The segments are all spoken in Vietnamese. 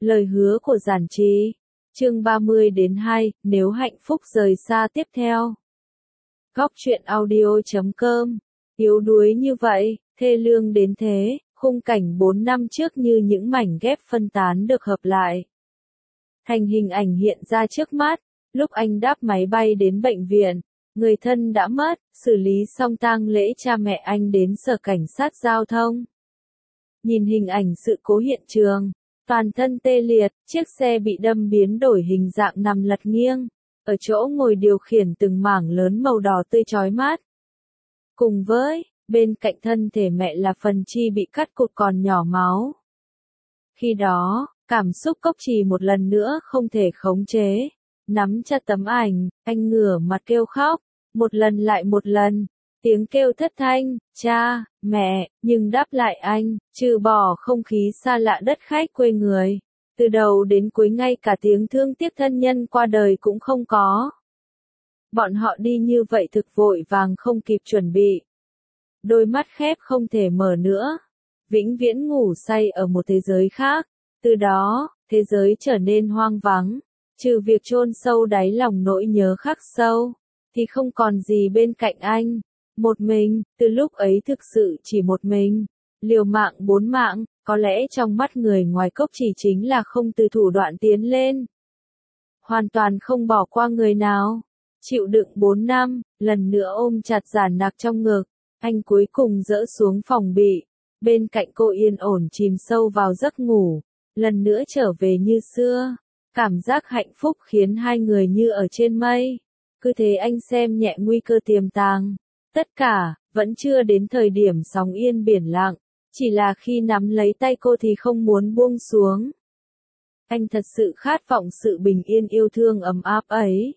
Lời hứa của Giản Trì. Chương 30-2, nếu hạnh phúc rời xa tiếp theo. Góc truyện audio.com. Yếu đuối như vậy, thê lương đến thế, khung cảnh 4 năm trước như những mảnh ghép phân tán được hợp lại. Thành hình ảnh hiện ra trước mắt, lúc anh đáp máy bay đến bệnh viện, người thân đã mất, xử lý xong tang lễ cha mẹ anh đến sở cảnh sát giao thông. Nhìn hình ảnh sự cố hiện trường, toàn thân tê liệt, chiếc xe bị đâm biến đổi hình dạng nằm lật nghiêng, ở chỗ ngồi điều khiển từng mảng lớn màu đỏ tươi chói mắt. Cùng với, bên cạnh thân thể mẹ là phần chi bị cắt cụt còn nhỏ máu. Khi đó, cảm xúc Cốc Trì một lần nữa không thể khống chế, nắm chặt tấm ảnh, anh ngửa mặt kêu khóc, một lần lại một lần. Tiếng kêu thất thanh, cha, mẹ, nhưng đáp lại anh, trừ bỏ không khí xa lạ đất khách quê người. Từ đầu đến cuối ngay cả tiếng thương tiếc thân nhân qua đời cũng không có. Bọn họ đi như vậy thực vội vàng không kịp chuẩn bị. Đôi mắt khép không thể mở nữa. Vĩnh viễn ngủ say ở một thế giới khác. Từ đó, thế giới trở nên hoang vắng. Trừ việc chôn sâu đáy lòng nỗi nhớ khắc sâu, thì không còn gì bên cạnh anh. Một mình, từ lúc ấy thực sự chỉ một mình, liều mạng 4 mạng, có lẽ trong mắt người ngoài Cốc Trì chính là không từ thủ đoạn tiến lên. Hoàn toàn không bỏ qua người nào, chịu đựng 4 năm, lần nữa ôm chặt Giản Nặc trong ngực, anh cuối cùng dỡ xuống phòng bị, bên cạnh cô yên ổn chìm sâu vào giấc ngủ, lần nữa trở về như xưa, cảm giác hạnh phúc khiến hai người như ở trên mây, cứ thế anh xem nhẹ nguy cơ tiềm tàng. Tất cả, vẫn chưa đến thời điểm sóng yên biển lặng, chỉ là khi nắm lấy tay cô thì không muốn buông xuống. Anh thật sự khát vọng sự bình yên yêu thương ấm áp ấy.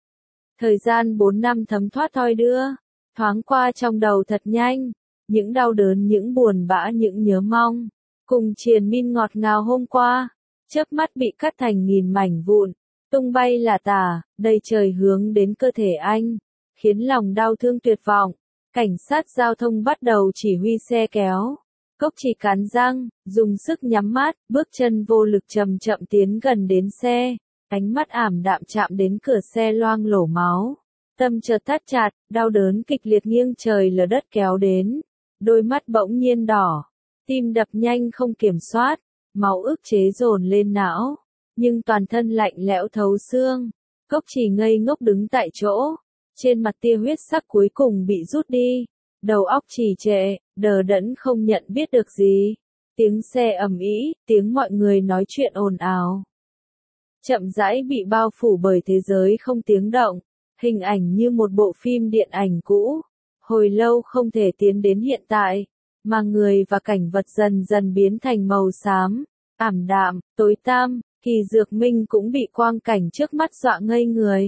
Thời gian 4 năm thấm thoát thoi đưa, thoáng qua trong đầu thật nhanh, những đau đớn, những buồn bã, những nhớ mong, cùng triền miên ngọt ngào hôm qua, chớp mắt bị cắt thành nghìn mảnh vụn, tung bay là tả, đầy trời hướng đến cơ thể anh. Khiến lòng đau thương tuyệt vọng, cảnh sát giao thông bắt đầu chỉ huy xe kéo. Cốc Trì cắn răng, dùng sức nhắm mắt, bước chân vô lực chậm chậm tiến gần đến xe, ánh mắt ảm đạm chạm đến cửa xe loang lổ máu. Tâm chợt thắt chặt, đau đớn kịch liệt nghiêng trời lở đất kéo đến, đôi mắt bỗng nhiên đỏ, tim đập nhanh không kiểm soát, máu ức chế dồn lên não, nhưng toàn thân lạnh lẽo thấu xương. Cốc Trì ngây ngốc đứng tại chỗ. Trên mặt tia huyết sắc cuối cùng bị rút đi, đầu óc trì trệ, đờ đẫn không nhận biết được gì. Tiếng xe ầm ĩ, tiếng mọi người nói chuyện ồn ào. Chậm rãi bị bao phủ bởi thế giới không tiếng động, hình ảnh như một bộ phim điện ảnh cũ, hồi lâu không thể tiến đến hiện tại, mà người và cảnh vật dần dần biến thành màu xám, ảm đạm, tối tăm, Kỳ Dược Minh cũng bị quang cảnh trước mắt dọa ngây người.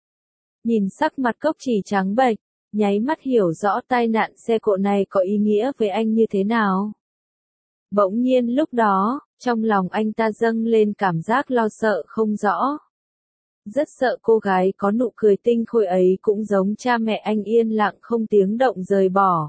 Nhìn sắc mặt Cốc Trì trắng bệch, nháy mắt hiểu rõ tai nạn xe cộ này có ý nghĩa với anh như thế nào. Bỗng nhiên lúc đó, trong lòng anh ta dâng lên cảm giác lo sợ không rõ. Rất sợ cô gái có nụ cười tinh khôi ấy cũng giống cha mẹ anh yên lặng không tiếng động rời bỏ.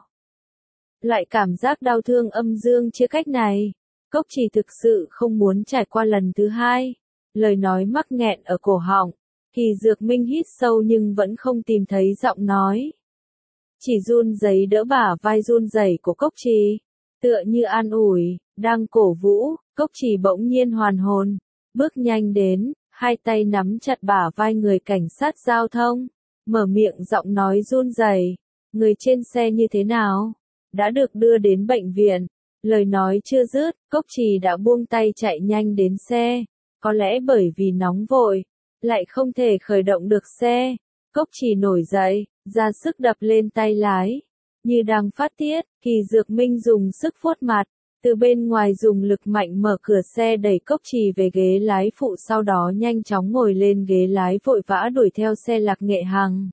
Loại cảm giác đau thương âm dương chia cách này, Cốc Trì thực sự không muốn trải qua lần thứ hai. Lời nói mắc nghẹn ở cổ họng. Kỳ Dược Minh hít sâu nhưng vẫn không tìm thấy giọng nói. Chỉ run rẩy đỡ bả vai run rẩy của Cốc Trì, tựa như an ủi, đang cổ vũ. Cốc Trì bỗng nhiên hoàn hồn, bước nhanh đến, hai tay nắm chặt bả vai người cảnh sát giao thông, mở miệng giọng nói run rẩy, người trên xe như thế nào? Đã được đưa đến bệnh viện. Lời nói chưa dứt, Cốc Trì đã buông tay chạy nhanh đến xe, có lẽ bởi vì nóng vội, lại không thể khởi động được xe. Cốc Trì nổi dậy, ra sức đập lên tay lái, như đang phát tiết. Kỳ Dược Minh dùng sức vuốt mặt, từ bên ngoài dùng lực mạnh mở cửa xe đẩy Cốc Trì về ghế lái phụ, sau đó nhanh chóng ngồi lên ghế lái vội vã đuổi theo xe Lạc Nghệ Hằng.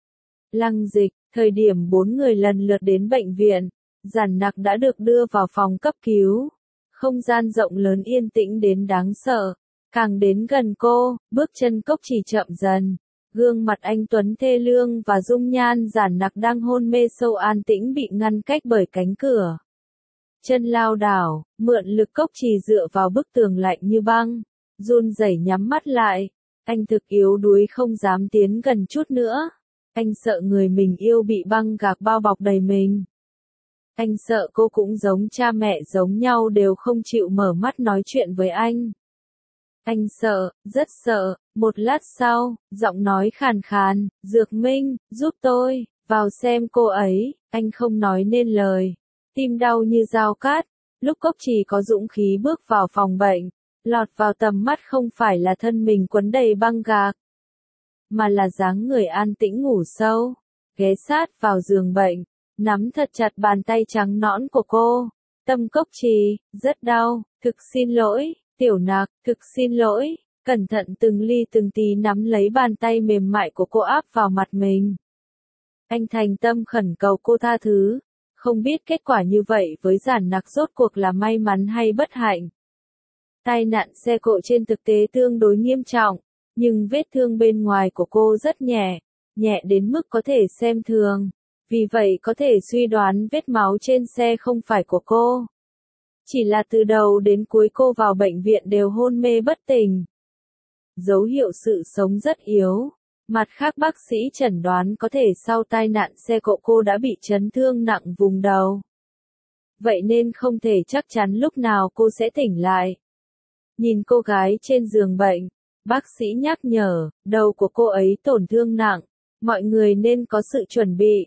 Lăng Dịch, thời điểm 4 người lần lượt đến bệnh viện, Giản Nặc đã được đưa vào phòng cấp cứu. Không gian rộng lớn yên tĩnh đến đáng sợ. Càng đến gần cô, bước chân Cốc Trì chậm dần. Gương mặt anh tuấn thê lương và dung nhan Giản Nặc đang hôn mê sâu an tĩnh bị ngăn cách bởi cánh cửa. chân lao đảo, mượn lực Cốc Trì dựa vào bức tường lạnh như băng, run rẩy nhắm mắt lại. Anh thực yếu đuối không dám tiến gần chút nữa. Anh sợ người mình yêu bị băng gạc bao bọc đầy mình. Anh sợ cô cũng giống cha mẹ giống nhau đều không chịu mở mắt nói chuyện với anh. Anh sợ, rất sợ. Một lát sau, giọng nói khàn khàn, Dược Minh, giúp tôi, vào xem cô ấy. Anh không nói nên lời. Tim đau như dao cát. Lúc Cốc Trì có dũng khí bước vào phòng bệnh, lọt vào tầm mắt không phải là thân mình quấn đầy băng gạc, mà là dáng người an tĩnh ngủ sâu, ghé sát vào giường bệnh, nắm thật chặt bàn tay trắng nõn của cô. Tâm Cốc Trì, rất đau, thực xin lỗi, Tiểu Nặc, thực xin lỗi, cẩn thận từng ly từng tí nắm lấy bàn tay mềm mại của cô áp vào mặt mình. Anh thành tâm khẩn cầu cô tha thứ, không biết kết quả như vậy với Giản Nặc rốt cuộc là may mắn hay bất hạnh. Tai nạn xe cộ trên thực tế tương đối nghiêm trọng, nhưng vết thương bên ngoài của cô rất nhẹ, nhẹ đến mức có thể xem thường. Vì vậy có thể suy đoán vết máu trên xe không phải của cô. Chỉ là từ đầu đến cuối cô vào bệnh viện đều hôn mê bất tỉnh. Dấu hiệu sự sống rất yếu. Mặt khác bác sĩ chẩn đoán có thể sau tai nạn xe cộ cô đã bị chấn thương nặng vùng đầu. Vậy nên không thể chắc chắn lúc nào cô sẽ tỉnh lại. Nhìn cô gái trên giường bệnh, bác sĩ nhắc nhở, đầu của cô ấy tổn thương nặng, mọi người nên có sự chuẩn bị.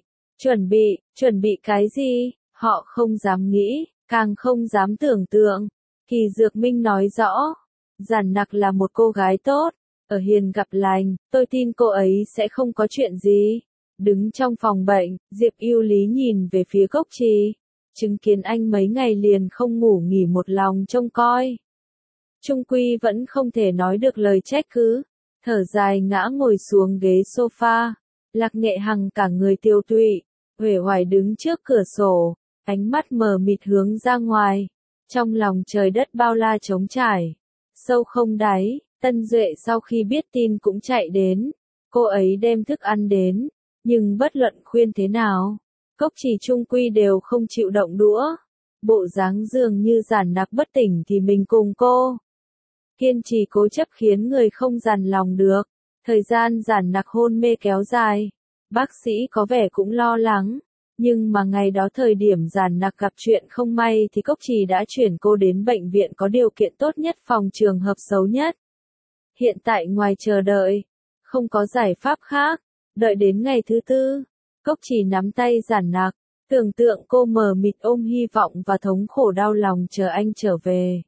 Chuẩn bị cái gì? Họ không dám nghĩ, càng không dám tưởng tượng. Kỳ Dược Minh nói rõ, Giản Nặc là một cô gái tốt, ở hiền gặp lành, tôi tin cô ấy sẽ không có chuyện gì. Đứng trong phòng bệnh, Diệp Yêu Lý nhìn về phía Cốc Trì, chứng kiến anh mấy ngày liền không ngủ nghỉ một lòng trông coi. Trung quy vẫn không thể nói được lời trách cứ, thở dài ngã ngồi xuống ghế sofa. Lạc Nghệ Hằng cả người tiêu tụy, uể oải đứng trước cửa sổ, ánh mắt mờ mịt hướng ra ngoài. Trong lòng trời đất bao la trống trải, sâu không đáy. Tân Duệ sau khi biết tin cũng chạy đến. Cô ấy đem thức ăn đến, nhưng bất luận khuyên thế nào, Cốc Trì trung quy đều không chịu động đũa. Bộ dáng dường như Giản Nặc bất tỉnh thì mình cùng cô. Kiên trì cố chấp khiến người không dằn lòng được. Thời gian Giản Nặc hôn mê kéo dài, bác sĩ có vẻ cũng lo lắng. Nhưng mà ngày đó thời điểm Giản Nặc gặp chuyện không may thì Cốc Trì đã chuyển cô đến bệnh viện có điều kiện tốt nhất phòng trường hợp xấu nhất. Hiện tại ngoài chờ đợi, không có giải pháp khác. Đợi đến ngày thứ tư, Cốc Trì nắm tay Giản Nặc, tưởng tượng cô mờ mịt ôm hy vọng và thống khổ đau lòng chờ anh trở về.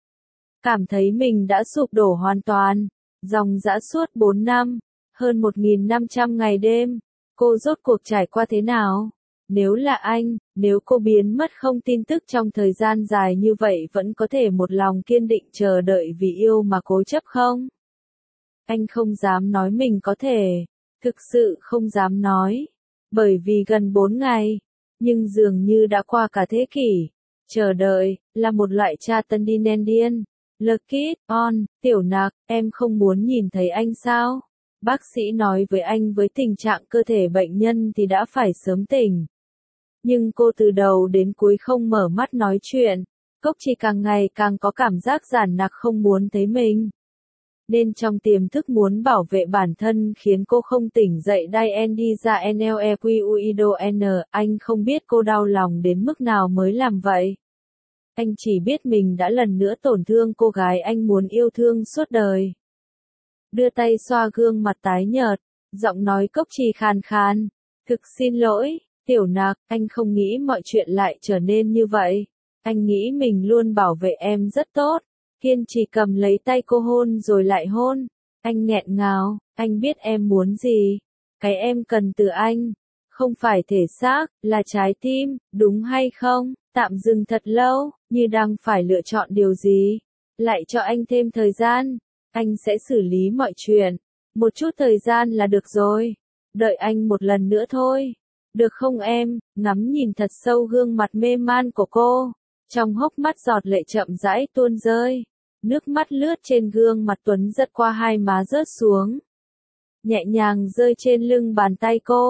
Cảm thấy mình đã sụp đổ hoàn toàn, dòng dã suốt 4 năm, hơn 1.500 ngày đêm, cô rốt cuộc trải qua thế nào? Nếu là anh, nếu cô biến mất không tin tức trong thời gian dài như vậy vẫn có thể một lòng kiên định chờ đợi vì yêu mà cố chấp không? Anh không dám nói mình có thể, thực sự không dám nói, bởi vì gần 4 ngày, nhưng dường như đã qua cả thế kỷ. Chờ đợi, là một loại tra tấn điên. Lucky, Tiểu Nặc, em không muốn nhìn thấy anh sao? Bác sĩ nói với anh với tình trạng cơ thể bệnh nhân thì đã phải sớm tỉnh. Nhưng cô từ đầu đến cuối không mở mắt nói chuyện. Cốc Trì càng ngày càng có cảm giác Giản Nặc không muốn thấy mình. Nên trong tiềm thức muốn bảo vệ bản thân khiến cô không tỉnh dậy đi ra NLEQUIDON. Anh không biết cô đau lòng đến mức nào mới làm vậy. Anh chỉ biết mình đã lần nữa tổn thương cô gái anh muốn yêu thương suốt đời. Đưa tay xoa gương mặt tái nhợt, giọng nói Cốc Trì khàn khàn. Thực xin lỗi, Tiểu Nặc, anh không nghĩ mọi chuyện lại trở nên như vậy. Anh nghĩ mình luôn bảo vệ em rất tốt. Kiên trì cầm lấy tay cô hôn rồi lại hôn. Anh nghẹn ngào, anh biết em muốn gì. Cái em cần từ anh, không phải thể xác, là trái tim, đúng hay không? Tạm dừng thật lâu, như đang phải lựa chọn điều gì. Lại cho anh thêm thời gian, anh sẽ xử lý mọi chuyện. Một chút thời gian là được rồi. Đợi anh một lần nữa thôi. Được không em? Ngắm nhìn thật sâu gương mặt mê man của cô. Trong hốc mắt giọt lệ chậm rãi tuôn rơi. Nước mắt lướt trên gương mặt Tuấn giật qua hai má rớt xuống. Nhẹ nhàng rơi trên lưng bàn tay cô.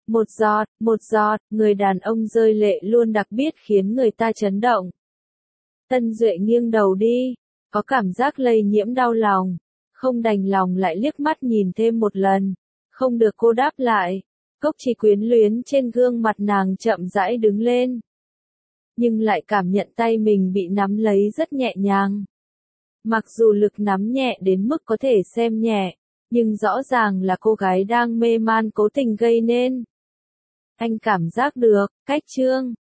Một giọt, người đàn ông rơi lệ luôn đặc biệt khiến người ta chấn động. Tân Duệ nghiêng đầu đi, có cảm giác lây nhiễm đau lòng, không đành lòng lại liếc mắt nhìn thêm một lần, không được cô đáp lại. Cốc Chỉ quyến luyến trên gương mặt nàng chậm rãi đứng lên, nhưng lại cảm nhận tay mình bị nắm lấy rất nhẹ nhàng. Mặc dù lực nắm nhẹ đến mức có thể xem nhẹ, nhưng rõ ràng là cô gái đang mê man cố tình gây nên. Anh cảm giác được, cách Trương